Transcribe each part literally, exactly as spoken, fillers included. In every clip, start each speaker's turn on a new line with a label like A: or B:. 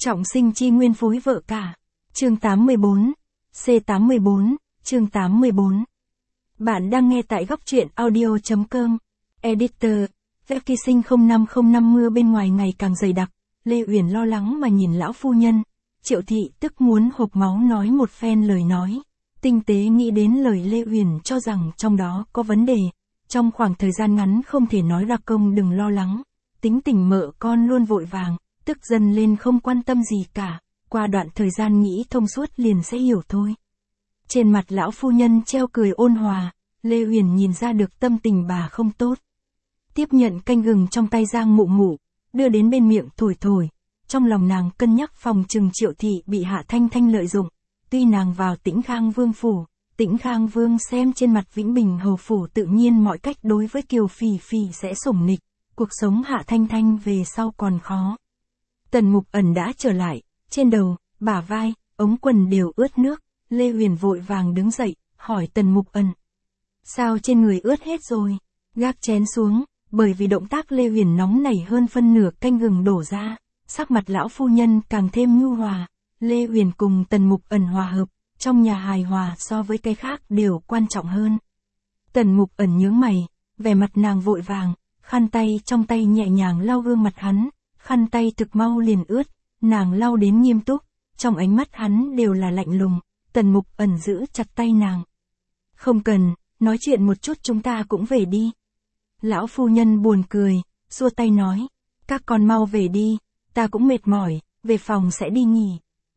A: Trọng sinh chi nguyên phối vợ cả. Chương tám mươi bốn. C tám mươi bốn, chương tám mươi bốn. Bạn đang nghe tại góc truyện audio.com. Editor, web kỳ sinh không năm không năm mưa bên ngoài ngày càng dày đặc, Lê Uyển lo lắng mà nhìn lão phu nhân. Triệu thị tức muốn hộc máu nói một phen lời nói. Tinh tế nghĩ đến lời Lê Uyển cho rằng trong đó có vấn đề. Trong khoảng thời gian ngắn không thể nói ra công đừng lo lắng. Tính tình mợ con luôn vội vàng, tức dần lên không quan tâm gì cả. Qua đoạn thời gian nghĩ thông suốt liền sẽ hiểu thôi. Trên mặt lão phu nhân treo cười ôn hòa, Lê Uyển nhìn ra được tâm tình bà không tốt. Tiếp nhận canh gừng trong tay Giang Mụ Mụ, đưa đến bên miệng thổi thổi. Trong lòng nàng cân nhắc phòng trừng Triệu thị bị Hạ Thanh Thanh lợi dụng. Tuy nàng vào Tĩnh Khang Vương phủ, Tĩnh Khang Vương xem trên mặt Vĩnh Bình hầu phủ tự nhiên mọi cách đối với Kiều Phỉ Phỉ sẽ sủng nịch. Cuộc sống Hạ Thanh Thanh về sau còn khó. Tần Mục Ẩn đã trở lại, trên đầu, bả vai, ống quần đều ướt nước. Lê Uyển vội vàng đứng dậy, hỏi Tần Mục Ẩn. Sao trên người ướt hết rồi? Gác chén xuống, bởi vì động tác Lê Uyển nóng nảy hơn phân nửa canh gừng đổ ra. Sắc mặt lão phu nhân càng thêm nhu hòa. Lê Uyển cùng Tần Mục Ẩn hòa hợp, trong nhà hài hòa so với cái khác đều quan trọng hơn. Tần Mục Ẩn nhướng mày, vẻ mặt nàng vội vàng, khăn tay trong tay nhẹ nhàng lau gương mặt hắn, khăn tay thực mau liền ướt, nàng lau đến nghiêm túc, trong ánh mắt hắn đều là lạnh lùng. Tần Mục Ẩn giữ chặt tay nàng. Không cần, nói chuyện một chút chúng ta cũng về đi. Lão phu nhân buồn cười, xua tay nói, các con mau về đi, ta cũng mệt mỏi, về phòng sẽ đi nghỉ.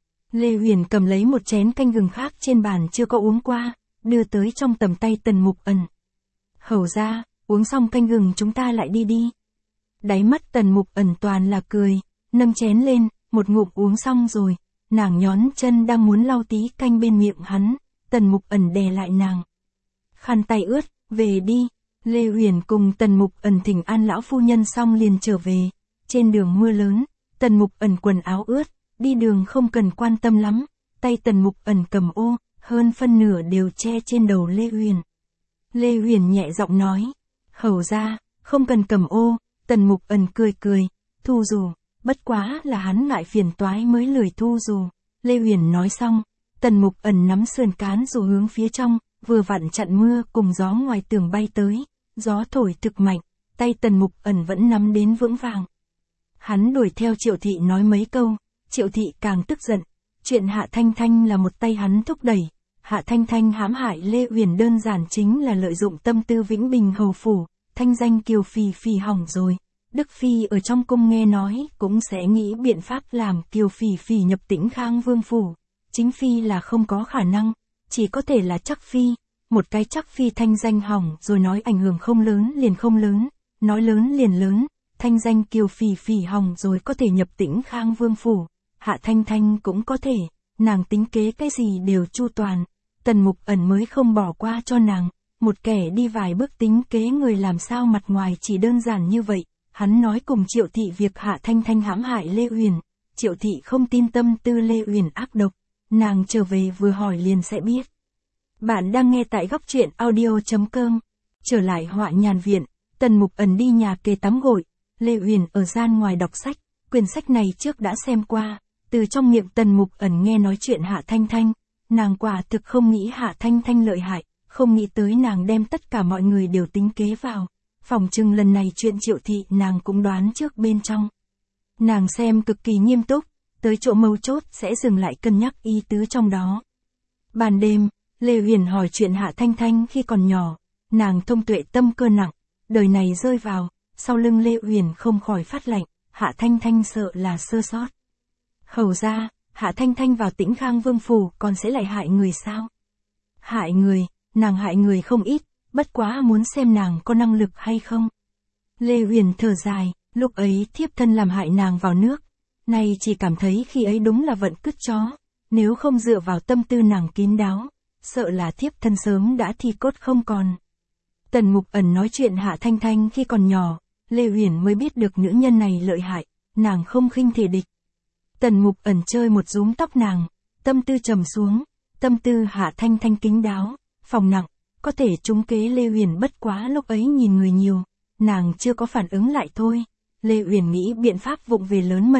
A: Lê Uyển cầm lấy một chén canh gừng khác trên bàn chưa có uống qua, đưa tới trong tầm tay Tần Mục Ẩn. Hầu ra, uống xong canh gừng chúng ta lại đi đi. Đáy mắt Tần Mục Ẩn toàn là cười, nâng chén lên, một ngụm uống xong rồi, nàng nhón chân đang muốn lau tí canh bên miệng hắn, Tần Mục Ẩn đè lại nàng. Khăn tay ướt, về đi. Lê Uyển cùng Tần Mục Ẩn thỉnh an lão phu nhân xong liền trở về. Trên đường mưa lớn, Tần Mục Ẩn quần áo ướt, đi đường không cần quan tâm lắm, tay Tần Mục Ẩn cầm ô, hơn phân nửa đều che trên đầu Lê Uyển. Lê Uyển nhẹ giọng nói, hầu ra, không cần cầm ô. Tần Mục Ẩn cười cười, thu dù, bất quá là hắn ngại phiền toái mới lười thu dù. Lê Uyển nói xong, Tần Mục Ẩn nắm sườn cán dù hướng phía trong, vừa vặn chặn mưa cùng gió ngoài tường bay tới, gió thổi thực mạnh, tay Tần Mục Ẩn vẫn nắm đến vững vàng. Hắn đuổi theo Triệu thị nói mấy câu, Triệu thị càng tức giận, chuyện Hạ Thanh Thanh là một tay hắn thúc đẩy, Hạ Thanh Thanh hãm hại Lê Uyển đơn giản chính là lợi dụng tâm tư Vĩnh Bình hầu phủ, thanh danh Kiều Phỉ Phỉ hỏng rồi. Đức Phi ở trong cung nghe nói cũng sẽ nghĩ biện pháp làm Kiều Phỉ Phỉ nhập Tĩnh Khang Vương phủ. Chính Phi là không có khả năng, chỉ có thể là Trắc Phi. Một cái Trắc Phi thanh danh hỏng rồi nói ảnh hưởng không lớn liền không lớn, nói lớn liền lớn. Thanh danh Kiều Phỉ Phỉ hỏng rồi có thể nhập Tĩnh Khang Vương phủ. Hạ Thanh Thanh cũng có thể, nàng tính kế cái gì đều chu toàn. Tần Mục Ẩn mới không bỏ qua cho nàng. Một kẻ đi vài bước tính kế người làm sao mặt ngoài chỉ đơn giản như vậy. Hắn nói cùng Triệu thị việc Hạ Thanh Thanh hãm hại Lê Uyển. Triệu thị không tin tâm tư Lê Uyển ác độc. Nàng trở về vừa hỏi liền sẽ biết. Bạn đang nghe tại góc truyện audio.com. Trở lại Họa Nhàn viện, Tần Mục Ẩn đi nhà kê tắm gội. Lê Uyển ở gian ngoài đọc sách. Quyển sách này trước đã xem qua. Từ trong miệng Tần Mục Ẩn nghe nói chuyện Hạ Thanh Thanh. Nàng quả thực không nghĩ Hạ Thanh Thanh lợi hại. Không nghĩ tới nàng đem tất cả mọi người đều tính kế vào. Phòng trừng lần này chuyện Triệu thị nàng cũng đoán trước bên trong. Nàng xem cực kỳ nghiêm túc, tới chỗ mấu chốt sẽ dừng lại cân nhắc ý tứ trong đó. Ban đêm, Lê Uyển hỏi chuyện Hạ Thanh Thanh khi còn nhỏ, nàng thông tuệ tâm cơ nặng, đời này rơi vào, sau lưng Lê Uyển không khỏi phát lạnh, Hạ Thanh Thanh sợ là sơ sót. Hầu ra, Hạ Thanh Thanh vào Tĩnh Khang Vương phủ còn sẽ lại hại người sao? Hại người, nàng hại người không ít. Bất quá muốn xem nàng có năng lực hay không. Lê Uyển thở dài, lúc ấy thiếp thân làm hại nàng vào nước. Nay chỉ cảm thấy khi ấy đúng là vận cứt chó. Nếu không dựa vào tâm tư nàng kín đáo, sợ là thiếp thân sớm đã thi cốt không còn. Tần Mục Ẩn nói chuyện Hạ Thanh Thanh khi còn nhỏ, Lê Uyển mới biết được nữ nhân này lợi hại, nàng không khinh thể địch. Tần Mục Ẩn chơi một rúm tóc nàng, tâm tư trầm xuống, tâm tư Hạ Thanh Thanh kín đáo, phòng nặng. Có thể trúng kế Lê Uyển bất quá lúc ấy nhìn người nhiều, nàng chưa có phản ứng lại thôi. Lê Uyển nghĩ biện pháp vụng về lớn mật,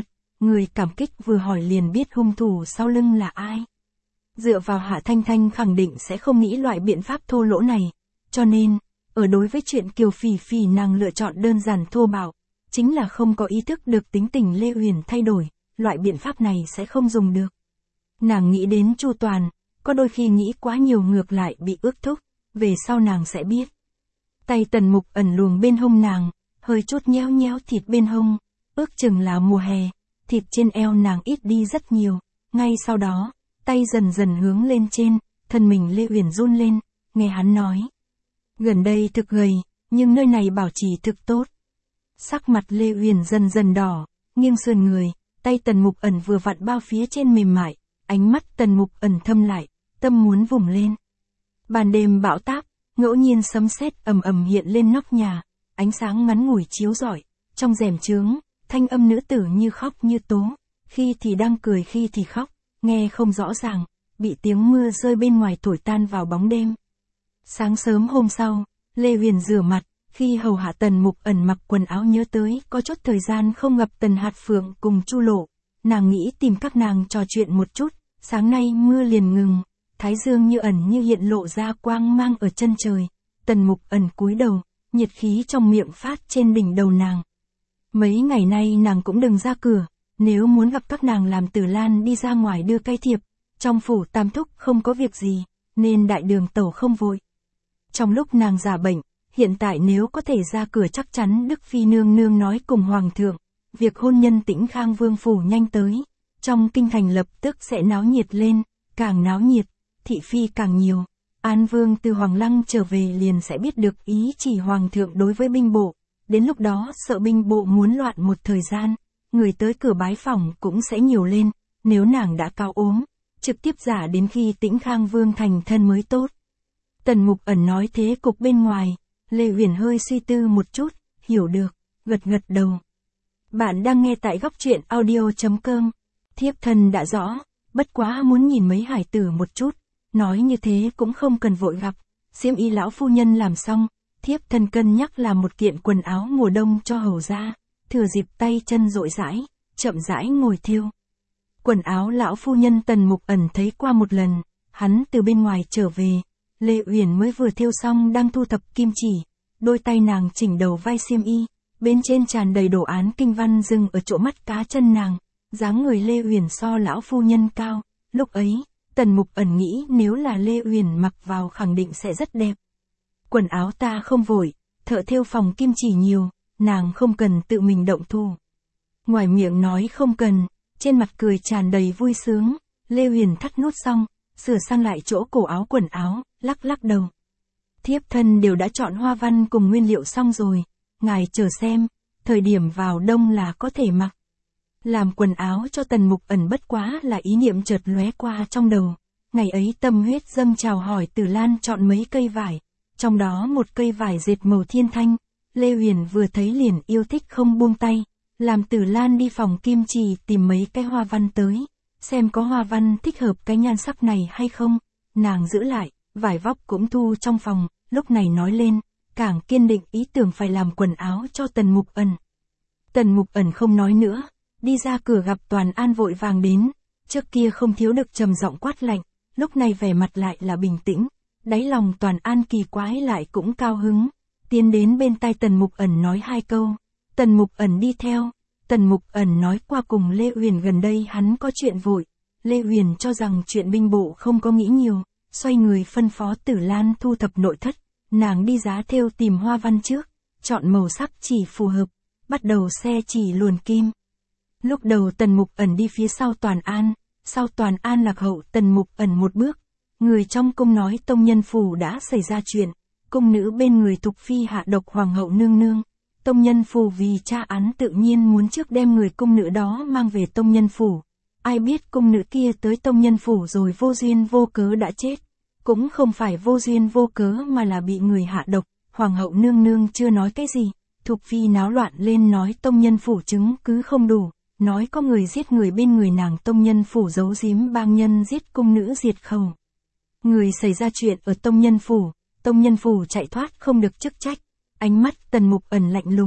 A: người cảm kích vừa hỏi liền biết hung thủ sau lưng là ai. Dựa vào Hạ Thanh Thanh khẳng định sẽ không nghĩ loại biện pháp thô lỗ này, cho nên, ở đối với chuyện Kiều Phỉ Phỉ nàng lựa chọn đơn giản thô bạo, chính là không có ý thức được tính tình Lê Uyển thay đổi, loại biện pháp này sẽ không dùng được. Nàng nghĩ đến chu toàn, có đôi khi nghĩ quá nhiều ngược lại bị ước thúc, về sau nàng sẽ biết. Tay Tần Mục Ẩn luồng bên hông nàng, hơi chút nhéo nhéo thịt bên hông, ước chừng là mùa hè, thịt trên eo nàng ít đi rất nhiều, ngay sau đó, tay dần dần hướng lên trên, thân mình Lê Uyển run lên, nghe hắn nói. Gần đây thực gầy, nhưng nơi này bảo trì thực tốt. Sắc mặt Lê Uyển dần dần đỏ, nghiêng sườn người, tay Tần Mục Ẩn vừa vặn bao phía trên mềm mại, ánh mắt Tần Mục Ẩn thâm lại, tâm muốn vùng lên. Ban đêm bão táp, ngẫu nhiên sấm sét ầm ầm hiện lên nóc nhà, ánh sáng ngắn ngủi chiếu rọi, trong rèm chướng, thanh âm nữ tử như khóc như tố, khi thì đang cười khi thì khóc, nghe không rõ ràng, bị tiếng mưa rơi bên ngoài thổi tan vào bóng đêm. Sáng sớm hôm sau, Lê Uyển rửa mặt, khi hầu hạ Tần Mục Ẩn mặc quần áo nhớ tới có chút thời gian không gặp Tần Hạt Phượng cùng Chu Lộ, nàng nghĩ tìm các nàng trò chuyện một chút, sáng nay mưa liền ngừng, thái dương như ẩn như hiện lộ ra quang mang ở chân trời, Tần Mục Ẩn cúi đầu, nhiệt khí trong miệng phát trên đỉnh đầu nàng. Mấy ngày nay nàng cũng đừng ra cửa, nếu muốn gặp các nàng làm Tử Lan đi ra ngoài đưa cây thiệp, trong phủ Tam Thúc không có việc gì, nên đại đường tẩu không vội. Trong lúc nàng giả bệnh, hiện tại nếu có thể ra cửa chắc chắn Đức Phi nương nương nói cùng Hoàng thượng, việc hôn nhân Tĩnh Khang Vương phủ nhanh tới, trong kinh thành lập tức sẽ náo nhiệt lên, càng náo nhiệt, thị phi càng nhiều. An Vương từ Hoàng Lăng trở về liền sẽ biết được ý chỉ Hoàng thượng đối với binh bộ, đến lúc đó sợ binh bộ muốn loạn một thời gian, người tới cửa bái phỏng cũng sẽ nhiều lên, nếu nàng đã cao ốm, trực tiếp giả đến khi Tĩnh Khang Vương thành thân mới tốt. Tần Mục Ẩn nói thế cục bên ngoài, Lê Uyển hơi suy tư một chút, hiểu được, gật gật đầu. Bạn đang nghe tại góc truyện audio chấm com, thiếp thân đã rõ, bất quá muốn nhìn mấy hải tử một chút, nói như thế cũng không cần vội gặp, xiêm y lão phu nhân làm xong, thiếp thân cân nhắc làm một kiện quần áo mùa đông cho hầu ra, thừa dịp tay chân rỗi rãi, chậm rãi ngồi thêu. Quần áo lão phu nhân Tần Mục Ẩn thấy qua một lần, hắn từ bên ngoài trở về, Lê Uyển mới vừa thêu xong đang thu thập kim chỉ, đôi tay nàng chỉnh đầu vai xiêm y, bên trên tràn đầy đồ án kinh văn dừng ở chỗ mắt cá chân nàng, dáng người Lê Uyển so lão phu nhân cao, lúc ấy, Tần Mục Ẩn nghĩ nếu là Lê Uyển mặc vào khẳng định sẽ rất đẹp. Quần áo ta không vội, thợ thêu phòng kim chỉ nhiều, nàng không cần tự mình động thủ. Ngoài miệng nói không cần, trên mặt cười tràn đầy vui sướng, Lê Uyển thắt nút xong, sửa sang lại chỗ cổ áo quần áo, lắc lắc đầu. Thiếp thân đều đã chọn hoa văn cùng nguyên liệu xong rồi, ngài chờ xem, thời điểm vào đông là có thể mặc. Làm quần áo cho Tần Mục Ẩn bất quá là ý niệm chợt lóe qua trong đầu, ngày ấy tâm huyết dâng trào hỏi Tử Lan chọn mấy cây vải, trong đó một cây vải dệt màu thiên thanh, Lê Uyển vừa thấy liền yêu thích không buông tay, làm Tử Lan đi phòng kim chỉ tìm mấy cái hoa văn tới, xem có hoa văn thích hợp cái nhan sắc này hay không, nàng giữ lại, vải vóc cũng thu trong phòng, lúc này nói lên, càng kiên định ý tưởng phải làm quần áo cho Tần Mục Ẩn. Tần Mục Ẩn không nói nữa, đi ra cửa gặp Toàn An vội vàng đến, trước kia không thiếu được trầm giọng quát lạnh, lúc này vẻ mặt lại là bình tĩnh, đáy lòng Toàn An kỳ quái lại cũng cao hứng, tiến đến bên tai Tần Mục Ẩn nói hai câu, Tần Mục Ẩn đi theo, Tần Mục Ẩn nói qua cùng Lê Uyển gần đây hắn có chuyện vội, Lê Uyển cho rằng chuyện binh bộ không có nghĩ nhiều, xoay người phân phó Tử Lan thu thập nội thất, nàng đi giá thêu tìm hoa văn trước, chọn màu sắc chỉ phù hợp, bắt đầu xe chỉ luồn kim. Lúc đầu Tần Mục Ẩn đi phía sau Toàn An, sau Toàn An lạc hậu Tần Mục Ẩn một bước, người trong cung nói tông nhân phủ đã xảy ra chuyện, cung nữ bên người Thục Phi hạ độc Hoàng hậu nương nương, tông nhân phủ vì tra án tự nhiên muốn trước đem người cung nữ đó mang về tông nhân phủ, ai biết cung nữ kia tới tông nhân phủ rồi vô duyên vô cớ đã chết, cũng không phải vô duyên vô cớ mà là bị người hạ độc, Hoàng hậu nương nương chưa nói cái gì, Thục Phi náo loạn lên nói tông nhân phủ chứng cứ không đủ, nói có người giết người bên người nàng tông nhân phủ giấu giếm bang nhân giết cung nữ diệt khẩu. Người xảy ra chuyện ở tông nhân phủ, tông nhân phủ chạy thoát không được chức trách, ánh mắt Tần Mục Ẩn lạnh lùng,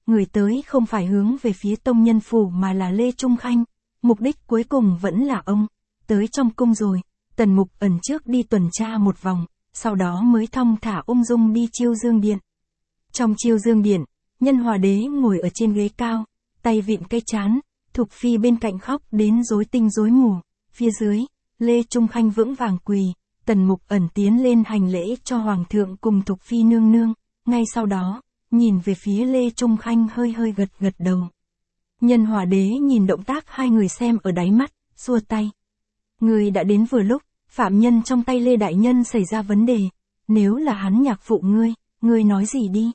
A: người tới không phải hướng về phía tông nhân phủ mà là Lê Trung Khanh, mục đích cuối cùng vẫn là ông. Tới trong cung rồi, Tần Mục Ẩn trước đi tuần tra một vòng, sau đó mới thong thả ung dung đi Chiêu Dương Điện. Trong Chiêu Dương Điện, Nhân Hòa Đế ngồi ở trên ghế cao, tay vịn cây trán, Thục Phi bên cạnh khóc đến rối tinh rối mù, phía dưới, Lê Trung Khanh vững vàng quỳ, Tần Mục Ẩn tiến lên hành lễ cho Hoàng thượng cùng Thục Phi nương nương, ngay sau đó, nhìn về phía Lê Trung Khanh hơi hơi gật gật đầu. Nhân Hòa Đế nhìn động tác hai người xem ở đáy mắt, xua tay. Người đã đến vừa lúc, phạm nhân trong tay Lê Đại Nhân xảy ra vấn đề, nếu là hắn nhạc phụ ngươi, ngươi nói gì đi.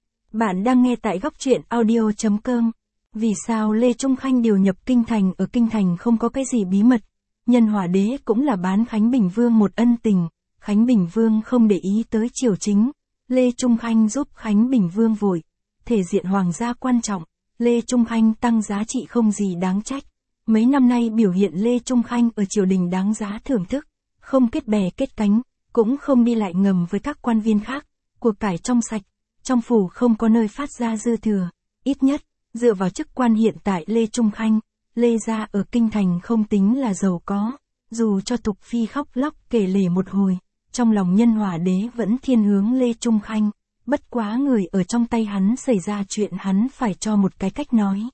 A: Bạn đang nghe tại góc truyện audio chấm com. Vì sao Lê Trung Khanh điều nhập kinh thành, ở kinh thành không có cái gì bí mật. Nhân Hòa Đế cũng là bán Khánh Bình Vương một ân tình, Khánh Bình Vương không để ý tới triều chính, Lê Trung Khanh giúp Khánh Bình Vương vội, thể diện hoàng gia quan trọng, Lê Trung Khanh tăng giá trị không gì đáng trách. Mấy năm nay biểu hiện Lê Trung Khanh ở triều đình đáng giá thưởng thức, không kết bè kết cánh, cũng không đi lại ngầm với các quan viên khác, của cải trong sạch, trong phủ không có nơi phát ra dư thừa, ít nhất, dựa vào chức quan hiện tại Lê Trung Khanh, Lê gia ở kinh thành không tính là giàu có, dù cho Thục Phi khóc lóc kể lể một hồi, trong lòng Nhân Hòa Đế vẫn thiên hướng Lê Trung Khanh, bất quá người ở trong tay hắn xảy ra chuyện hắn phải cho một cái cách nói.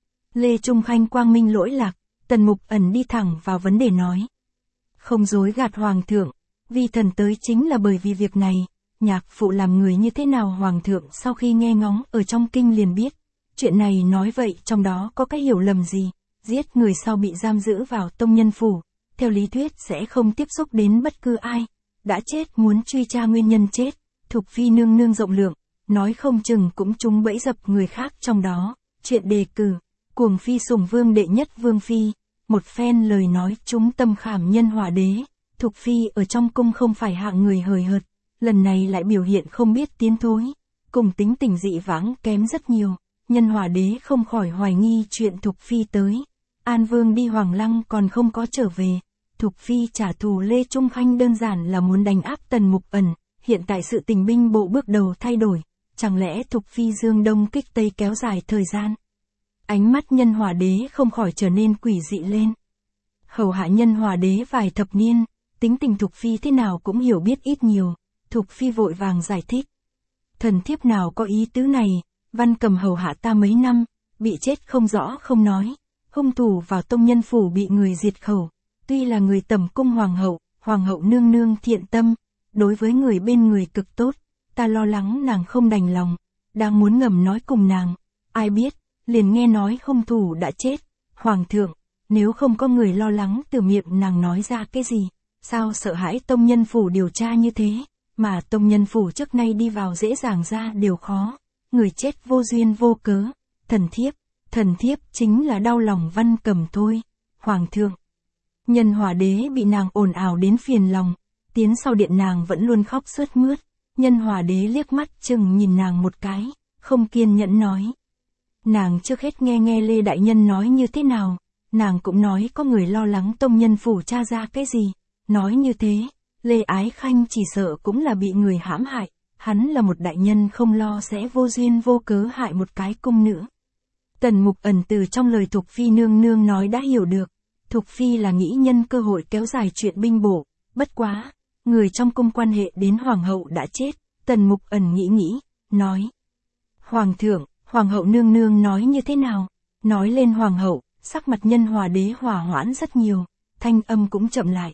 A: Lê Trung Khanh quang minh lỗi lạc, Tần Mục Ẩn đi thẳng vào vấn đề nói. Không dối gạt Hoàng thượng, vi thần tới chính là bởi vì việc này, nhạc phụ làm người như thế nào Hoàng thượng sau khi nghe ngóng ở trong kinh liền biết. Chuyện này nói vậy trong đó có cái hiểu lầm gì, giết người sau bị giam giữ vào tông nhân phủ, theo lý thuyết sẽ không tiếp xúc đến bất cứ ai, đã chết muốn truy tra nguyên nhân chết, Thục Phi nương nương rộng lượng, nói không chừng cũng trúng bẫy dập người khác trong đó, chuyện đề cử, cuồng phi sủng vương đệ nhất Vương Phi, một phen lời nói trúng tâm khảm Nhân Hòa Đế, Thục Phi ở trong cung không phải hạng người hời hợt, lần này lại biểu hiện không biết tiến thối, cùng tính tình dị vãng kém rất nhiều. Nhân Hòa Đế không khỏi hoài nghi chuyện Thục Phi tới. An Vương đi Hoàng Lăng còn không có trở về. Thục Phi trả thù Lê Trung Khanh đơn giản là muốn đánh áp Tần Mục Ẩn. Hiện tại sự tình binh bộ bước đầu thay đổi. Chẳng lẽ Thục Phi dương đông kích tây kéo dài thời gian? Ánh mắt Nhân Hòa Đế không khỏi trở nên quỷ dị lên. Hầu hạ Nhân Hòa Đế vài thập niên, tính tình Thục Phi thế nào cũng hiểu biết ít nhiều. Thục Phi vội vàng giải thích. Thần thiếp nào có ý tứ này. Văn Cầm hầu hạ ta mấy năm, bị chết không rõ không nói, hung thủ vào tông nhân phủ bị người diệt khẩu, tuy là người tầm cung hoàng hậu, hoàng hậu nương nương thiện tâm, đối với người bên người cực tốt, ta lo lắng nàng không đành lòng, đang muốn ngầm nói cùng nàng, ai biết, liền nghe nói hung thủ đã chết, Hoàng thượng, nếu không có người lo lắng từ miệng nàng nói ra cái gì, sao sợ hãi tông nhân phủ điều tra như thế, mà tông nhân phủ trước nay đi vào dễ dàng ra đều khó. Người chết vô duyên vô cớ, thần thiếp, thần thiếp chính là đau lòng Văn Cầm thôi, Hoàng thượng. Nhân Hòa Đế bị nàng ồn ào đến phiền lòng, tiến sau điện nàng vẫn luôn khóc sướt mướt, Nhân Hòa Đế liếc mắt chừng nhìn nàng một cái, không kiên nhẫn nói. Nàng trước hết nghe nghe Lê Đại Nhân nói như thế nào, nàng cũng nói có người lo lắng tông nhân phủ tra ra cái gì, nói như thế, Lê Ái Khanh chỉ sợ cũng là bị người hãm hại. Hắn là một đại nhân không lo sẽ vô duyên vô cớ hại một cái cung nữ. Tần Mục Ẩn từ trong lời Thục Phi nương nương nói đã hiểu được, Thục Phi là nghĩ nhân cơ hội kéo dài chuyện binh bổ, bất quá, người trong cung quan hệ đến Hoàng hậu đã chết, Tần Mục Ẩn nghĩ nghĩ, nói. Hoàng thượng, Hoàng hậu nương nương nói như thế nào? Nói lên Hoàng hậu, sắc mặt Nhân Hòa Đế hòa hoãn rất nhiều, thanh âm cũng chậm lại.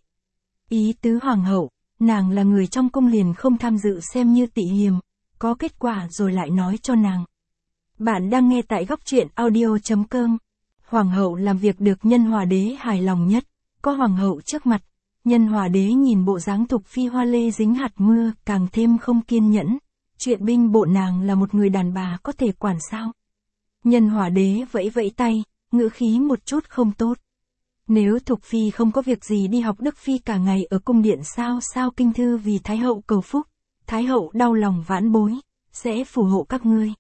A: Ý tứ Hoàng hậu. Nàng là người trong cung liền không tham dự xem như tị hiềm, có kết quả rồi lại nói cho nàng. Bạn đang nghe tại góc truyện audio chấm com. Hoàng hậu làm việc được Nhân Hòa Đế hài lòng nhất, có Hoàng hậu trước mặt. Nhân Hòa Đế nhìn bộ dáng Thục Phi hoa lê dính hạt mưa càng thêm không kiên nhẫn. Chuyện binh bộ nàng là một người đàn bà có thể quản sao? Nhân Hòa Đế vẫy vẫy tay, ngữ khí một chút không tốt. Nếu Thục Phi không có việc gì đi học Đức Phi cả ngày ở cung điện sao sao kinh thư vì Thái hậu cầu phúc, Thái hậu đau lòng vãn bối, sẽ phù hộ các ngươi.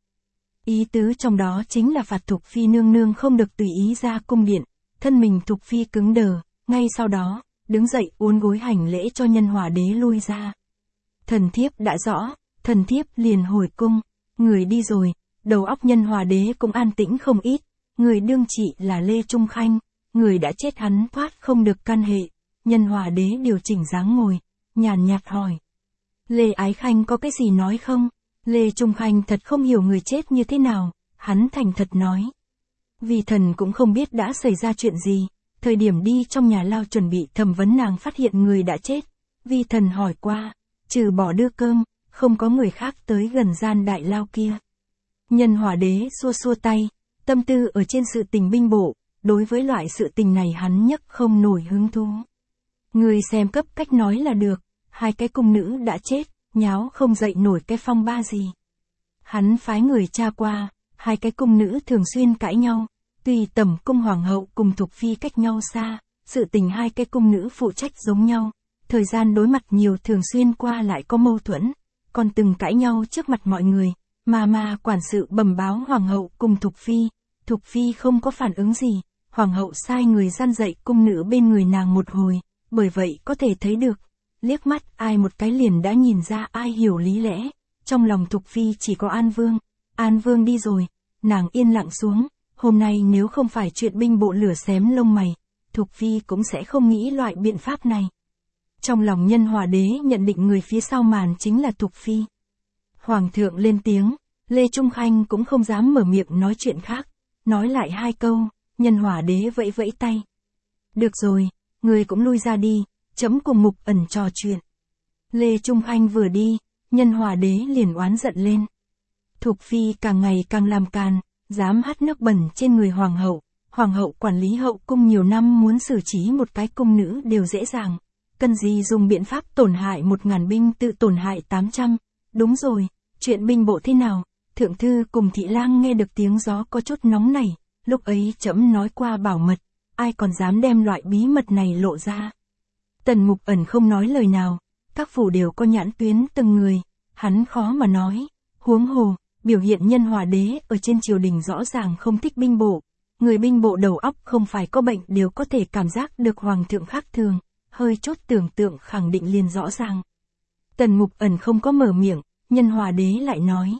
A: Ý tứ trong đó chính là phạt Thục Phi nương nương không được tùy ý ra cung điện, thân mình Thục Phi cứng đờ, ngay sau đó, đứng dậy uốn gối hành lễ cho Nhân Hòa Đế lui ra. Thần thiếp đã rõ, thần thiếp liền hồi cung, người đi rồi, đầu óc Nhân Hòa Đế cũng an tĩnh không ít, người đương trị là Lê Trung Khanh, người đã chết hắn thoát không được căn hệ. Nhân Hòa Đế điều chỉnh dáng ngồi, nhàn nhạt hỏi. Lê Ái Khanh có cái gì nói không? Lê Trung Khanh thật không hiểu người chết như thế nào, hắn thành thật nói. Vi thần cũng không biết đã xảy ra chuyện gì, thời điểm đi trong nhà lao chuẩn bị thẩm vấn nàng phát hiện người đã chết. Vi thần hỏi qua, trừ bỏ đưa cơm, không có người khác tới gần gian đại lao kia. Nhân Hòa Đế xua xua tay, tâm tư ở trên sự tình binh bộ, đối với loại sự tình này hắn nhất không nổi hứng thú. Người xem cấp cách nói là được, hai cái cung nữ đã chết, nháo không dậy nổi cái phong ba gì. Hắn phái người tra qua, hai cái cung nữ thường xuyên cãi nhau, tuy tẩm cung hoàng hậu cùng Thục Phi cách nhau xa, sự tình hai cái cung nữ phụ trách giống nhau, thời gian đối mặt nhiều thường xuyên qua lại có mâu thuẫn, còn từng cãi nhau trước mặt mọi người, mà mà quản sự bẩm báo hoàng hậu cùng Thục Phi, Thục Phi không có phản ứng gì, hoàng hậu sai người gian dạy cung nữ bên người nàng một hồi, bởi vậy có thể thấy được, liếc mắt ai một cái liền đã nhìn ra ai hiểu lý lẽ, trong lòng Thục Phi chỉ có An Vương, An Vương đi rồi, nàng yên lặng xuống, hôm nay nếu không phải chuyện binh bộ lửa xém lông mày, Thục Phi cũng sẽ không nghĩ loại biện pháp này. Trong lòng Nhân Hòa Đế nhận định người phía sau màn chính là Thục Phi. Hoàng thượng lên tiếng, Lê Trung Khanh cũng không dám mở miệng nói chuyện khác, nói lại hai câu, Nhân Hòa Đế vẫy vẫy tay. Được rồi, người cũng lui ra đi, chấm cùng Mục Ẩn trò chuyện. Lê Trung Khanh vừa đi, Nhân Hòa Đế liền oán giận lên. Thục Phi càng ngày càng làm càn, dám hắt nước bẩn trên người hoàng hậu, hoàng hậu quản lý hậu cung nhiều năm muốn xử trí một cái cung nữ đều dễ dàng, cần gì dùng biện pháp tổn hại một ngàn binh tự tổn hại tám trăm, đúng rồi, chuyện binh bộ thế nào, thượng thư cùng thị lang nghe được tiếng gió có chút nóng nảy, lúc ấy trẫm nói qua bảo mật, ai còn dám đem loại bí mật này lộ ra. Tần Mục Ẩn không nói lời nào, các phủ đều có nhãn tuyến từng người, hắn khó mà nói, huống hồ, biểu hiện Nhân Hòa Đế ở trên triều đình rõ ràng không thích binh bộ, người binh bộ đầu óc không phải có bệnh đều có thể cảm giác được hoàng thượng khác thường, hơi chút tưởng tượng khẳng định liền rõ ràng. Tần Mục Ẩn không có mở miệng, Nhân Hòa Đế lại nói.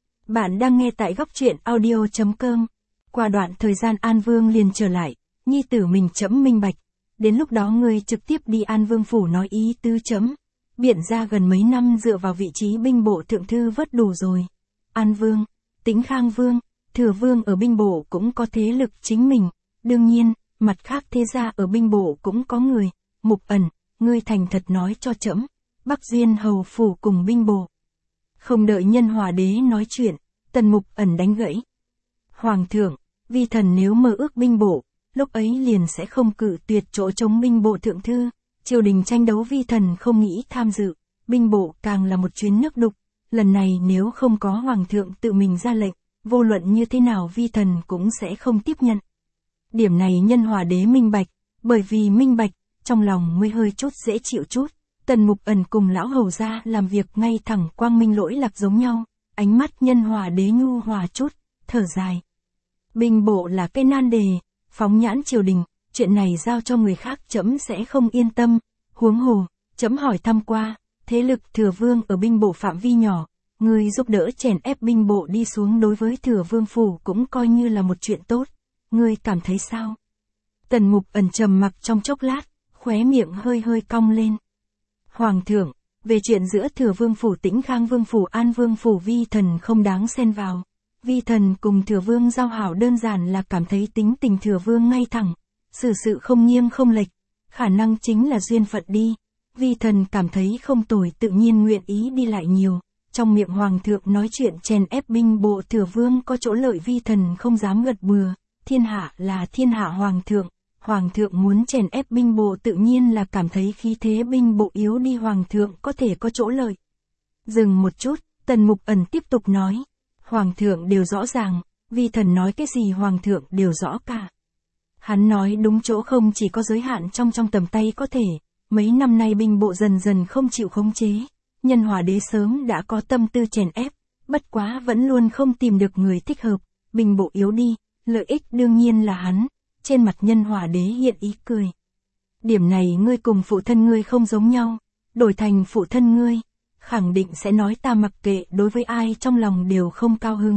A: Bạn đang nghe tại góc truyện audio chấm com. Qua đoạn thời gian An Vương liền trở lại, nhi tử mình trẫm minh bạch, đến lúc đó ngươi trực tiếp đi An Vương phủ nói ý tứ chấm. Biện ra gần mấy năm dựa vào vị trí binh bộ thượng thư vất đủ rồi. An Vương, Tĩnh Khang Vương, Thừa Vương ở binh bộ cũng có thế lực chính mình, đương nhiên, mặt khác thế gia ở binh bộ cũng có người. Mục Ẩn, ngươi thành thật nói cho trẫm, Bắc Duyên hầu phủ cùng binh bộ. Không đợi Nhân Hòa Đế nói chuyện, Tần Mục Ẩn đánh gãy. Hoàng thượng, vi thần nếu mơ ước binh bộ, lúc ấy liền sẽ không cự tuyệt chỗ chống binh bộ thượng thư, triều đình tranh đấu vi thần không nghĩ tham dự, binh bộ càng là một chuyến nước đục, lần này nếu không có hoàng thượng tự mình ra lệnh, vô luận như thế nào vi thần cũng sẽ không tiếp nhận. Điểm này Nhân Hòa Đế minh bạch, bởi vì minh bạch, trong lòng mới hơi chút dễ chịu chút. Tần Mục Ẩn cùng lão hầu gia làm việc ngay thẳng quang minh lỗi lạc giống nhau, ánh mắt Nhân Hòa Đế nhu hòa chút, thở dài. Binh bộ là cái nan đề, phóng nhãn triều đình, chuyện này giao cho người khác trẫm sẽ không yên tâm, huống hồ, trẫm hỏi thăm qua, thế lực Thừa Vương ở binh bộ phạm vi nhỏ, người giúp đỡ chèn ép binh bộ đi xuống đối với Thừa Vương phủ cũng coi như là một chuyện tốt, ngươi cảm thấy sao? Tần Mục Ẩn trầm mặc trong chốc lát, khóe miệng hơi hơi cong lên. Hoàng thượng, về chuyện giữa Thừa Vương phủ Tĩnh Khang Vương phủ An Vương phủ vi thần không đáng xen vào. Vi thần cùng Thừa Vương giao hảo đơn giản là cảm thấy tính tình Thừa Vương ngay thẳng, xử sự không nghiêng không lệch, khả năng chính là duyên phận đi. Vi thần cảm thấy không tồi tự nhiên nguyện ý đi lại nhiều. Trong miệng Hoàng thượng nói chuyện chèn ép binh bộ Thừa Vương có chỗ lợi vi thần không dám gật bừa. Thiên hạ là thiên hạ Hoàng thượng. Hoàng thượng muốn chèn ép binh bộ tự nhiên là cảm thấy khí thế binh bộ yếu đi Hoàng thượng có thể có chỗ lợi. Dừng một chút, Tần Mục Ẩn tiếp tục nói. Hoàng thượng đều rõ ràng, vi thần nói cái gì Hoàng thượng đều rõ cả. Hắn nói đúng chỗ không chỉ có giới hạn trong trong tầm tay có thể, mấy năm nay binh bộ dần dần không chịu khống chế. Nhân Hòa Đế sớm đã có tâm tư chèn ép, bất quá vẫn luôn không tìm được người thích hợp, binh bộ yếu đi, lợi ích đương nhiên là hắn. Trên mặt Nhân Hòa Đế hiện ý cười. Điểm này ngươi cùng phụ thân ngươi không giống nhau, đổi thành phụ thân ngươi, khẳng định sẽ nói ta mặc kệ đối với ai trong lòng đều không cao hứng,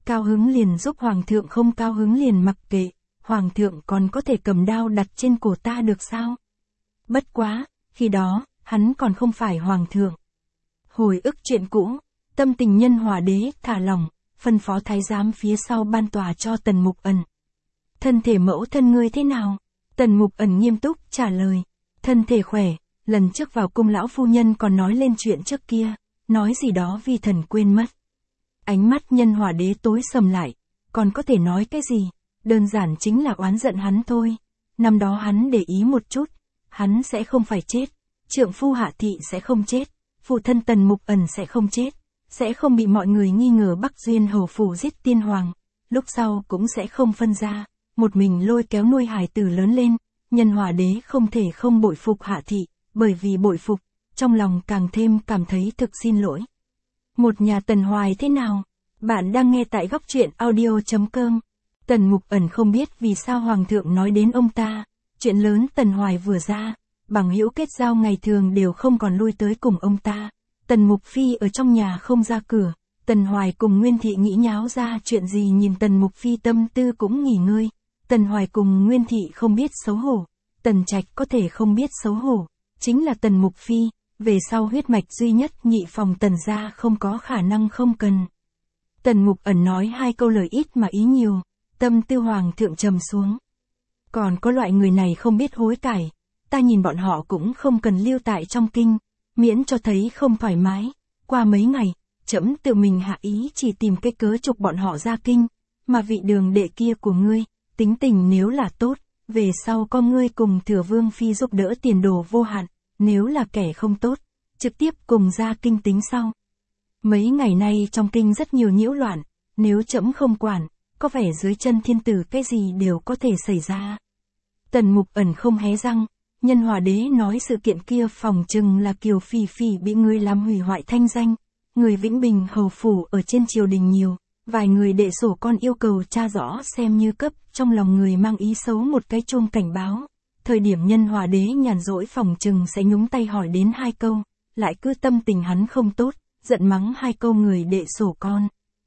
A: cao hứng liền giúp hoàng thượng, không cao hứng liền mặc kệ, hoàng thượng còn có thể cầm đao đặt trên cổ ta được sao? Bất quá, khi đó, hắn còn không phải hoàng thượng. Hồi ức chuyện cũ, tâm tình Nhân Hòa đế thả lỏng, phân phó thái giám phía sau ban tòa cho Tần Mục Ẩn. Thân thể mẫu thân ngươi thế nào? Tần Mục Ẩn nghiêm túc trả lời. Thân thể khỏe, lần trước vào cung lão phu nhân còn nói lên chuyện trước kia, nói gì đó vi thần quên mất. Ánh mắt Nhân Hòa đế tối sầm lại, còn có thể nói cái gì? Đơn giản chính là oán giận hắn thôi. Năm đó hắn để ý một chút, hắn sẽ không phải chết, trượng phu Hạ thị sẽ không chết, phụ thân Tần Mục Ẩn sẽ không chết, sẽ không bị mọi người nghi ngờ Bắc Duyên hầu phủ giết tiên hoàng, lúc sau cũng sẽ không phân ra, một mình lôi kéo nuôi hài tử lớn lên. Nhân Hòa đế không thể không bội phục Hạ thị, bởi vì bội phục, trong lòng càng thêm cảm thấy thực xin lỗi. Một nhà Tần Hoài thế nào? Bạn đang nghe tại góc truyện audio chấm com. Tần Mục Ẩn không biết vì sao hoàng thượng nói đến ông ta, chuyện lớn Tần Hoài vừa ra, bằng hữu kết giao ngày thường đều không còn lui tới cùng ông ta. Tần Mục Phi ở trong nhà không ra cửa, Tần Hoài cùng Nguyên Thị nghĩ nháo ra chuyện gì, nhìn Tần Mục Phi tâm tư cũng nghỉ ngơi. Tần Hoài cùng Nguyên Thị không biết xấu hổ, Tần Trạch có thể không biết xấu hổ, chính là Tần Mục Phi, về sau huyết mạch duy nhất nhị phòng Tần gia không có khả năng không cần. Tần Mục Ẩn nói hai câu lời ít mà ý nhiều, tâm tư hoàng thượng trầm xuống. Còn có loại người này không biết hối cải, ta nhìn bọn họ cũng không cần lưu tại trong kinh, miễn cho thấy không thoải mái. Qua mấy ngày, trẫm tự mình hạ ý chỉ tìm cái cớ trục bọn họ ra kinh, mà vị đường đệ kia của ngươi, tính tình nếu là tốt, về sau có ngươi cùng Thừa Vương Phi giúp đỡ tiền đồ vô hạn, nếu là kẻ không tốt, trực tiếp cùng ra kinh tính sau. Mấy ngày nay trong kinh rất nhiều nhiễu loạn, nếu trẫm không quản, có vẻ dưới chân thiên tử cái gì đều có thể xảy ra. Tần Mục Ẩn không hé răng, Nhân Hòa đế nói sự kiện kia phòng chừng là Kiều Phỉ Phỉ bị ngươi làm hủy hoại thanh danh, người Vĩnh Bình hầu phủ ở trên triều đình nhiều, vài người đệ sổ con yêu cầu tra rõ xem như cấp, trong lòng người mang ý xấu một cái chuông cảnh báo. Thời điểm Nhân Hòa đế nhàn rỗi phòng chừng sẽ nhúng tay hỏi đến hai câu, lại cứ tâm tình hắn không tốt, giận mắng hai câu người đệ sổ con.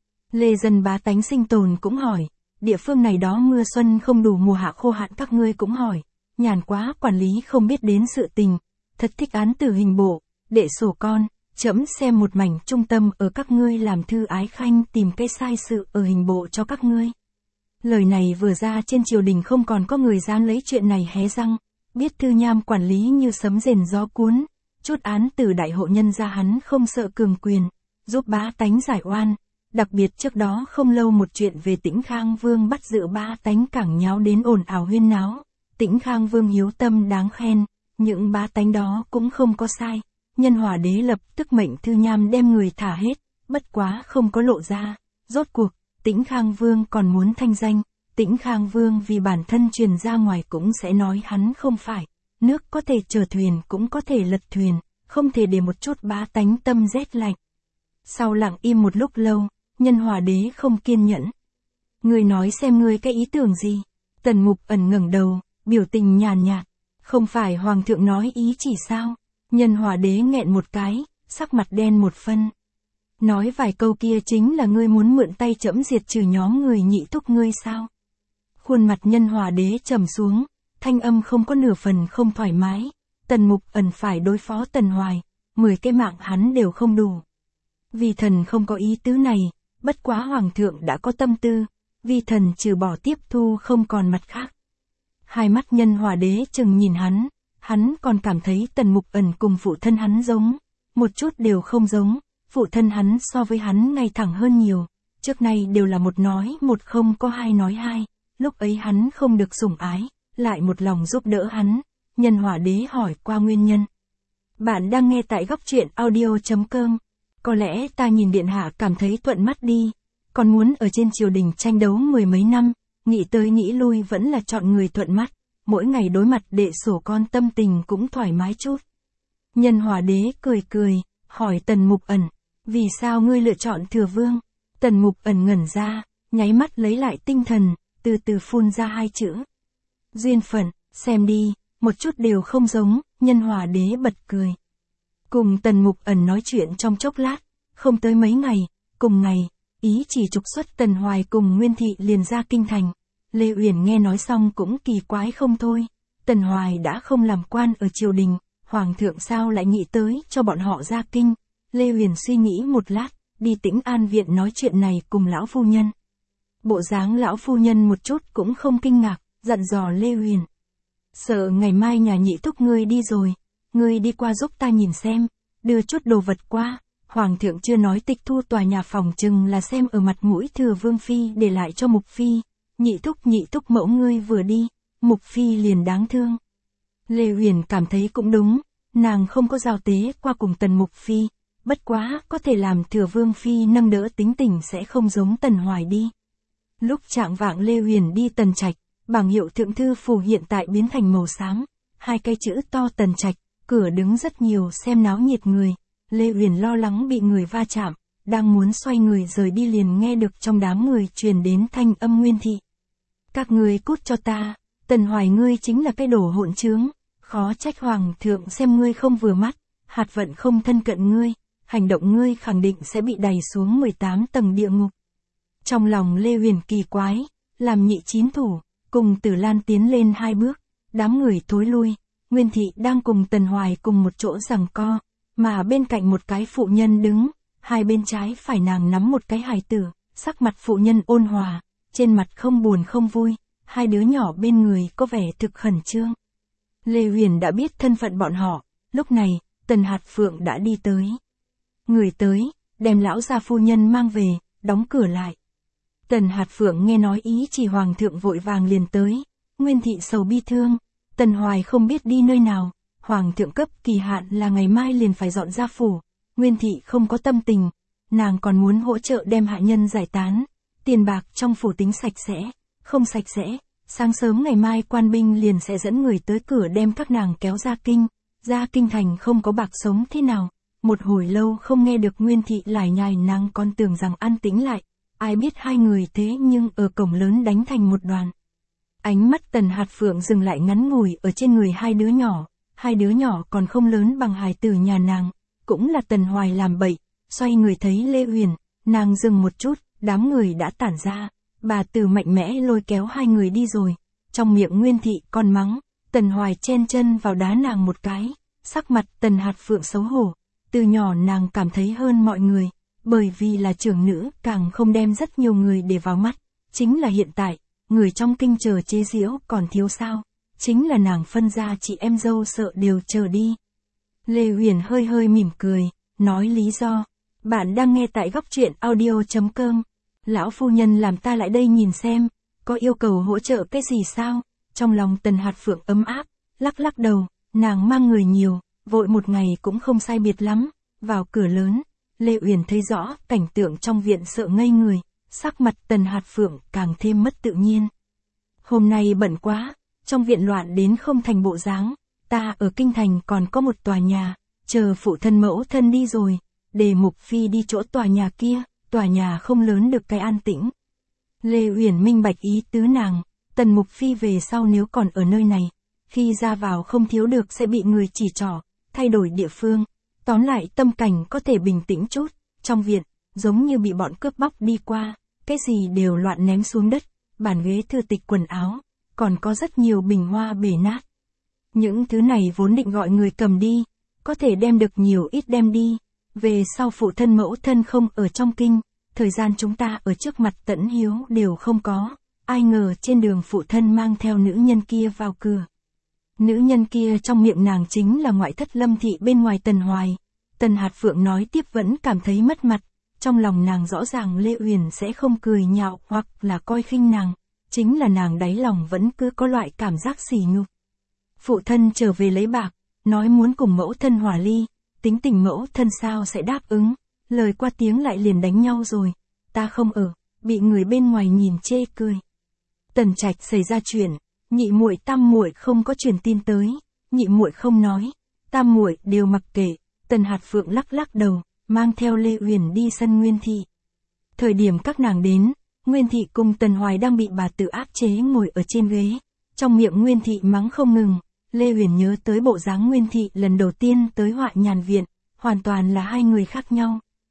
A: Lê dân bá tánh sinh tồn cũng hỏi, địa phương này đó mưa xuân không đủ mùa hạ khô hạn các ngươi cũng hỏi, nhàn quá quản lý không biết đến sự tình, thật thích án tử hình bộ, đệ sổ con, trẫm xem một mảnh trung tâm ở các ngươi làm thư ái khanh tìm cái sai sự ở hình bộ cho các ngươi. Lời này vừa ra trên triều đình không còn có người dám lấy chuyện này hé răng, biết thư nham quản lý như sấm rền gió cuốn, chút án từ đại hộ nhân ra hắn không sợ cường quyền, giúp bá tánh giải oan. Đặc biệt trước đó không lâu một chuyện về Tĩnh Khang Vương bắt giữ bá tánh càng nháo đến ồn ào huyên náo. Tĩnh Khang Vương hiếu tâm đáng khen, những bá tánh đó cũng không có sai. Nhân Hòa đế lập tức mệnh thư nham đem người thả hết, bất quá không có lộ ra. Rốt cuộc, Tĩnh Khang Vương còn muốn thanh danh, Tĩnh Khang Vương vì bản thân truyền ra ngoài cũng sẽ nói hắn không phải. Nước có thể chở thuyền cũng có thể lật thuyền, không thể để một chút bá tánh tâm rét lạnh. Sau lặng im một lúc lâu, Nhân Hòa đế không kiên nhẫn. Ngươi nói xem ngươi cái ý tưởng gì? Tần Mục Ẩn ngẩng đầu, biểu tình nhàn nhạt. Không phải hoàng thượng nói ý chỉ sao? Nhân Hòa đế nghẹn một cái, sắc mặt đen một phân. Nói vài câu kia chính là ngươi muốn mượn tay trẫm diệt trừ nhóm người nhị thúc ngươi sao? Khuôn mặt Nhân Hòa đế trầm xuống, thanh âm không có nửa phần không thoải mái. Tần Mục Ẩn phải đối phó Tần Hoài, mười cái mạng hắn đều không đủ. Vi thần không có ý tứ này, bất quá hoàng thượng đã có tâm tư, vi thần trừ bỏ tiếp thu không còn mặt khác. Hai mắt Nhân Hòa đế chừng nhìn hắn, hắn còn cảm thấy Tần Mục Ẩn cùng phụ thân hắn giống, một chút đều không giống, phụ thân hắn so với hắn ngay thẳng hơn nhiều, trước nay đều là một nói một không có hai nói hai, lúc ấy hắn không được sủng ái, lại một lòng giúp đỡ hắn. Nhân Hòa đế hỏi qua nguyên nhân. Bạn đang nghe tại góc truyện audio chấm com. Có lẽ ta nhìn điện hạ cảm thấy thuận mắt đi, còn muốn ở trên triều đình tranh đấu mười mấy năm, nghĩ tới nghĩ lui vẫn là chọn người thuận mắt, mỗi ngày đối mặt đệ sổ con tâm tình cũng thoải mái chút. Nhân Hòa đế cười cười, hỏi Tần Mục Ẩn, vì sao ngươi lựa chọn Thừa Vương? Tần Mục Ẩn ngẩn ra, nháy mắt lấy lại tinh thần, từ từ phun ra hai chữ. Duyên phận, xem đi, một chút đều không giống. Nhân Hòa đế bật cười. Cùng Tần Mục Ẩn nói chuyện trong chốc lát, không tới mấy ngày, cùng ngày, ý chỉ trục xuất Tần Hoài cùng Nguyên Thị liền ra kinh thành. Lê Uyển nghe nói xong cũng kỳ quái không thôi. Tần Hoài đã không làm quan ở triều đình, Hoàng thượng sao lại nghĩ tới cho bọn họ ra kinh. Lê Uyển suy nghĩ một lát, đi Tĩnh An viện nói chuyện này cùng lão phu nhân. Bộ dáng lão phu nhân một chút cũng không kinh ngạc, dặn dò Lê Uyển. Sợ ngày mai nhà nhị thúc ngươi đi rồi, ngươi đi qua giúp ta nhìn xem, đưa chút đồ vật qua. Hoàng thượng chưa nói tịch thu tòa nhà phòng chừng là xem ở mặt mũi thừa vương phi để lại cho Mục Phi. Nhị thúc nhị thúc mẫu ngươi vừa đi, Mục Phi liền đáng thương. Lê Uyển cảm thấy cũng đúng, nàng không có giao tế qua cùng Tần Mục Phi, bất quá có thể làm thừa vương phi nâng đỡ tính tình sẽ không giống Tần Hoài đi. Lúc trạng vạng Lê Uyển đi Tần Trạch, bảng hiệu thượng thư phủ hiện tại biến thành màu xám, hai cái chữ to Tần Trạch, cửa đứng rất nhiều xem náo nhiệt người. Lê Uyển lo lắng bị người va chạm, đang muốn xoay người rời đi liền nghe được trong đám người truyền đến thanh âm Nguyên Thị. Các ngươi cút cho ta, Tần Hoài ngươi chính là cái đồ hỗn trướng, khó trách Hoàng thượng xem ngươi không vừa mắt, hạt vận không thân cận ngươi, hành động ngươi khẳng định sẽ bị đày xuống mười tám tầng địa ngục. Trong lòng Lê Uyển kỳ quái, làm nhị chín thủ, cùng Tử Lan tiến lên hai bước, đám người thối lui, Nguyên Thị đang cùng Tần Hoài cùng một chỗ giằng co, mà bên cạnh một cái phụ nhân đứng, hai bên trái phải nàng nắm một cái hài tử, sắc mặt phụ nhân ôn hòa, trên mặt không buồn không vui, hai đứa nhỏ bên người có vẻ thực khẩn trương. Lê Uyển đã biết thân phận bọn họ, lúc này, Tần Hạt Phượng đã đi tới. Người tới, đem lão gia phu nhân mang về, đóng cửa lại. Tần Hạt Phượng nghe nói ý chỉ Hoàng thượng vội vàng liền tới, Nguyên Thị sầu bi thương, Tần Hoài không biết đi nơi nào, Hoàng thượng cấp kỳ hạn là ngày mai liền phải dọn ra phủ, Nguyên Thị không có tâm tình, nàng còn muốn hỗ trợ đem hạ nhân giải tán, tiền bạc trong phủ tính sạch sẽ, không sạch sẽ, sáng sớm ngày mai quan binh liền sẽ dẫn người tới cửa đem các nàng kéo ra kinh, ra kinh thành không có bạc sống thế nào. Một hồi lâu không nghe được Nguyên Thị lải nhải nàng còn tưởng rằng an tĩnh lại, ai biết hai người thế nhưng ở cổng lớn đánh thành một đoàn. Ánh mắt Tần Hạt Phượng dừng lại ngắn ngủi ở trên người hai đứa nhỏ, hai đứa nhỏ còn không lớn bằng hài tử nhà nàng, cũng là Tần Hoài làm bậy, xoay người thấy Lê Uyển, nàng dừng một chút, đám người đã tản ra, bà Từ mạnh mẽ lôi kéo hai người đi rồi, trong miệng Nguyên Thị còn mắng, Tần Hoài chen chân vào đá nàng một cái, sắc mặt Tần Hạt Phượng xấu hổ. Từ nhỏ nàng cảm thấy hơn mọi người, bởi vì là trưởng nữ càng không đem rất nhiều người để vào mắt, chính là hiện tại, người trong kinh chờ chế giễu còn thiếu sao, chính là nàng phân ra chị em dâu sợ đều chờ đi. Lê Uyển hơi hơi mỉm cười, nói lý do, bạn đang nghe tại góc truyện audio chấm com, lão phu nhân làm ta lại đây nhìn xem, có yêu cầu hỗ trợ cái gì sao, trong lòng Tần Hạt Phượng ấm áp, lắc lắc đầu, nàng mang người nhiều. Vội một ngày cũng không sai biệt lắm, vào cửa lớn, Lê Uyển thấy rõ cảnh tượng trong viện sợ ngây người, sắc mặt Tần Hạt Phượng càng thêm mất tự nhiên. Hôm nay bận quá, trong viện loạn đến không thành bộ dáng, ta ở kinh thành còn có một tòa nhà, chờ phụ thân mẫu thân đi rồi, để Mục Phi đi chỗ tòa nhà kia, tòa nhà không lớn được cái an tĩnh. Lê Uyển minh bạch ý tứ nàng, Tần Mục Phi về sau nếu còn ở nơi này, khi ra vào không thiếu được sẽ bị người chỉ trỏ, thay đổi địa phương, tóm lại tâm cảnh có thể bình tĩnh chút, trong viện, giống như bị bọn cướp bóc đi qua, cái gì đều loạn ném xuống đất, bàn ghế thư tịch quần áo, còn có rất nhiều bình hoa bể nát. Những thứ này vốn định gọi người cầm đi, có thể đem được nhiều ít đem đi, về sau phụ thân mẫu thân không ở trong kinh, thời gian chúng ta ở trước mặt Tẫn Hiếu đều không có, ai ngờ trên đường phụ thân mang theo nữ nhân kia vào cửa. Nữ nhân kia trong miệng nàng chính là ngoại thất Lâm Thị bên ngoài Tần Hoài. Tần Hạt Phượng nói tiếp vẫn cảm thấy mất mặt, trong lòng nàng rõ ràng Lê Uyển sẽ không cười nhạo hoặc là coi khinh nàng, chính là nàng đáy lòng vẫn cứ có loại cảm giác sỉ nhục. Phụ thân trở về lấy bạc, nói muốn cùng mẫu thân hòa ly, tính tình mẫu thân sao sẽ đáp ứng, lời qua tiếng lại liền đánh nhau rồi, ta không ở, bị người bên ngoài nhìn chê cười. Tần Trạch xảy ra chuyện. Nhị muội tam muội không có truyền tin tới, nhị muội không nói, tam muội đều mặc kệ. Tần Hạt Phượng lắc lắc đầu, mang theo Lê Uyển đi sân Nguyên Thị. Thời điểm các nàng đến, Nguyên Thị cùng Tần Hoài đang bị bà Tử áp chế ngồi ở trên ghế, trong miệng Nguyên Thị mắng không ngừng. Lê Uyển nhớ tới bộ dáng Nguyên Thị lần đầu tiên tới Họa Nhàn viện, hoàn toàn là hai người khác nhau.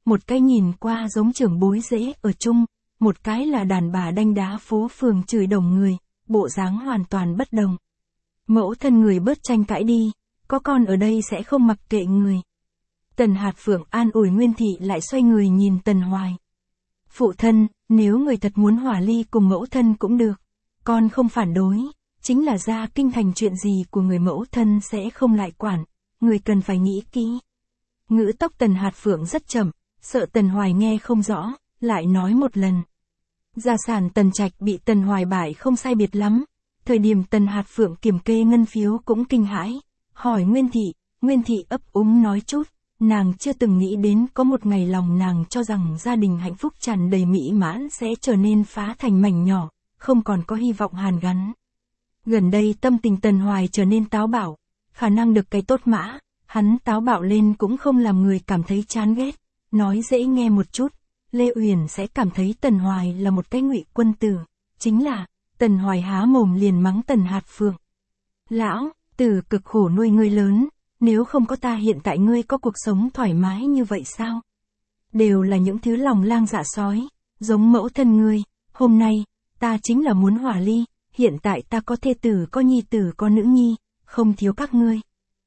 A: một cái nhìn qua giống trưởng bối dễ ở chung, một cái là đàn bà đanh đá phố phường chửi đồng người, bộ dáng hoàn toàn bất đồng. Mẫu thân người bớt tranh cãi đi, có con ở đây sẽ không mặc kệ người. Tần Hạt Phượng an ủi Nguyên Thị lại xoay người nhìn Tần Hoài. Phụ thân, nếu người thật muốn hòa ly cùng mẫu thân cũng được, con không phản đối, chính là ra kinh thành chuyện gì của người mẫu thân sẽ không lại quản, người cần phải nghĩ kỹ. Ngữ tốc Tần Hạt Phượng rất chậm, sợ Tần Hoài nghe không rõ, lại nói một lần. Gia sản Tần Trạch bị Tần Hoài bại không sai biệt lắm, thời điểm Tần Hạt Phượng kiểm kê ngân phiếu cũng kinh hãi, hỏi Nguyên Thị, Nguyên Thị ấp úng nói chút, nàng chưa từng nghĩ đến có một ngày lòng nàng cho rằng gia đình hạnh phúc tràn đầy mỹ mãn sẽ trở nên phá thành mảnh nhỏ, không còn có hy vọng hàn gắn. Gần đây tâm tình Tần Hoài trở nên táo bạo, khả năng được cái tốt mã, hắn táo bạo lên cũng không làm người cảm thấy chán ghét, nói dễ nghe một chút, Lê Uyển sẽ cảm thấy Tần Hoài là một cái ngụy quân tử, chính là, Tần Hoài há mồm liền mắng Tần Hạt Phượng. Lão, từ cực khổ nuôi ngươi lớn, nếu không có ta hiện tại ngươi có cuộc sống thoải mái như vậy sao? Đều là những thứ lòng lang dạ sói, giống mẫu thân ngươi, hôm nay, ta chính là muốn hòa ly, hiện tại ta có thê tử có nhi tử có nữ nhi, không thiếu các ngươi.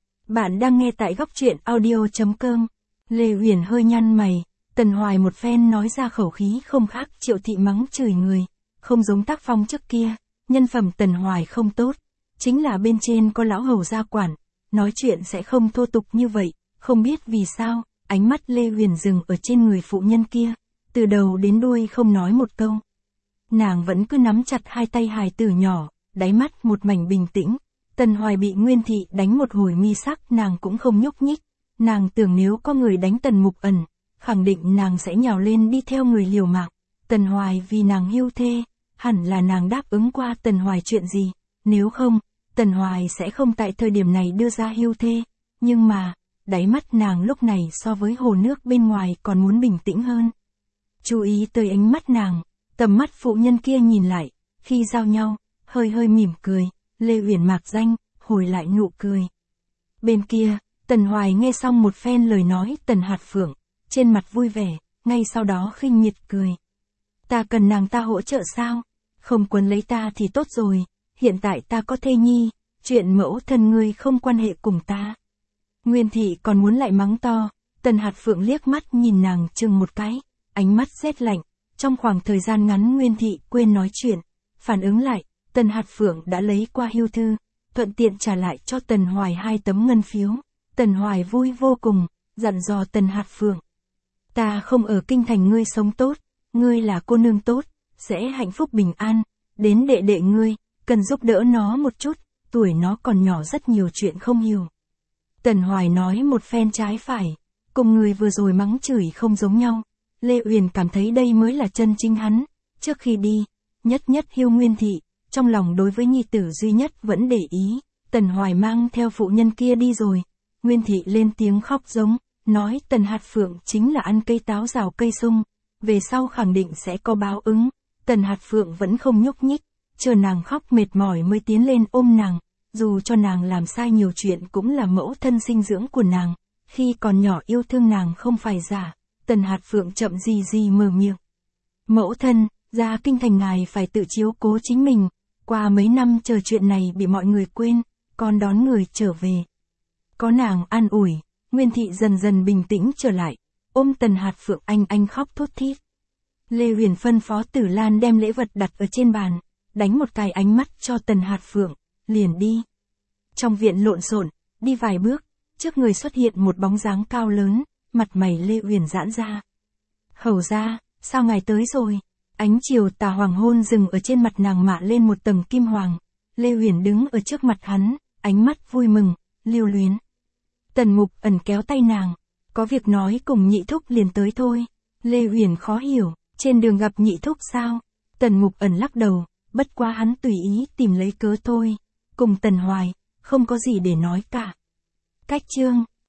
A: Bạn đang nghe tại góc truyện audio chấm com. Lê Uyển hơi nhăn mày, Tần Hoài một phen nói ra khẩu khí không khác Triệu Thị mắng chửi người, không giống tác phong trước kia, nhân phẩm Tần Hoài không tốt, chính là bên trên có lão hầu gia quản, nói chuyện sẽ không thô tục như vậy, không biết vì sao, ánh mắt Lê Uyển dừng ở trên người phụ nhân kia, từ đầu đến đuôi không nói một câu. Nàng vẫn cứ nắm chặt hai tay hài tử nhỏ, đáy mắt một mảnh bình tĩnh. Tần Hoài bị Nguyên Thị đánh một hồi mi sắc nàng cũng không nhúc nhích, nàng tưởng nếu có người đánh Tần Mục Ẩn, khẳng định nàng sẽ nhào lên đi theo người liều mạng. Tần Hoài vì nàng hưu thê, hẳn là nàng đáp ứng qua Tần Hoài chuyện gì, nếu không, Tần Hoài sẽ không tại thời điểm này đưa ra hưu thê, nhưng mà, đáy mắt nàng lúc này so với hồ nước bên ngoài còn muốn bình tĩnh hơn. Chú ý tới ánh mắt nàng, tầm mắt phụ nhân kia nhìn lại, khi giao nhau, hơi hơi mỉm cười. Lê Uyển mạc danh, hồi lại nụ cười. Bên kia, Tần Hoài nghe xong một phen lời nói Tần Hạt Phượng, trên mặt vui vẻ, ngay sau đó khinh miệt cười. Ta cần nàng ta hỗ trợ sao? Không quấn lấy ta thì tốt rồi, hiện tại ta có thê nhi, chuyện mẫu thân ngươi không quan hệ cùng ta. Nguyên Thị còn muốn lại mắng to, Tần Hạt Phượng liếc mắt nhìn nàng chừng một cái, ánh mắt rét lạnh, trong khoảng thời gian ngắn Nguyên Thị quên nói chuyện, phản ứng lại. Tần Hạt Phượng đã lấy qua hưu thư, thuận tiện trả lại cho Tần Hoài hai tấm ngân phiếu. Tần Hoài vui vô cùng, dặn dò Tần Hạt Phượng. Ta không ở kinh thành ngươi sống tốt, ngươi là cô nương tốt, sẽ hạnh phúc bình an, đến đệ đệ ngươi, cần giúp đỡ nó một chút, tuổi nó còn nhỏ rất nhiều chuyện không hiểu. Tần Hoài nói một phen trái phải, cùng người vừa rồi mắng chửi không giống nhau. Lê Uyển cảm thấy đây mới là chân chính hắn, trước khi đi, nhất nhất hiêu Nguyên Thị. Trong lòng đối với nhi tử duy nhất vẫn để ý, Tần Hoài mang theo phụ nhân kia đi rồi. Nguyên Thị lên tiếng khóc giống, nói Tần Hạt Phượng chính là ăn cây táo rào cây sung, về sau khẳng định sẽ có báo ứng. Tần Hạt Phượng vẫn không nhúc nhích, chờ nàng khóc mệt mỏi mới tiến lên ôm nàng, dù cho nàng làm sai nhiều chuyện cũng là mẫu thân sinh dưỡng của nàng, khi còn nhỏ yêu thương nàng không phải giả. Tần Hạt Phượng chậm gì gì mở miệng. Mẫu thân, ra kinh thành ngài phải tự chiếu cố chính mình. Qua mấy năm chờ chuyện này bị mọi người quên, con đón người trở về. Có nàng an ủi, Nguyên Thị dần dần bình tĩnh trở lại, ôm Tần Hạt Phượng anh anh khóc thút thít. Lê Uyển phân phó Tử Lan đem lễ vật đặt ở trên bàn, đánh một cái ánh mắt cho Tần Hạt Phượng, liền đi. Trong viện lộn xộn, đi vài bước, trước người xuất hiện một bóng dáng cao lớn, mặt mày Lê Uyển giãn ra. Hầu ra, sao ngài tới rồi? Ánh chiều tà hoàng hôn dừng ở trên mặt nàng mạ lên một tầng kim hoàng. Lê Uyển đứng ở trước mặt hắn, ánh mắt vui mừng, lưu luyến. Tần Mục Ẩn kéo tay nàng, có việc nói cùng nhị thúc liền tới thôi. Lê Uyển khó hiểu, trên đường gặp nhị thúc sao? Tần Mục Ẩn lắc đầu, bất quá hắn tùy ý tìm lấy cớ thôi. Cùng Tần Hoài, không có gì để nói cả. Cách chương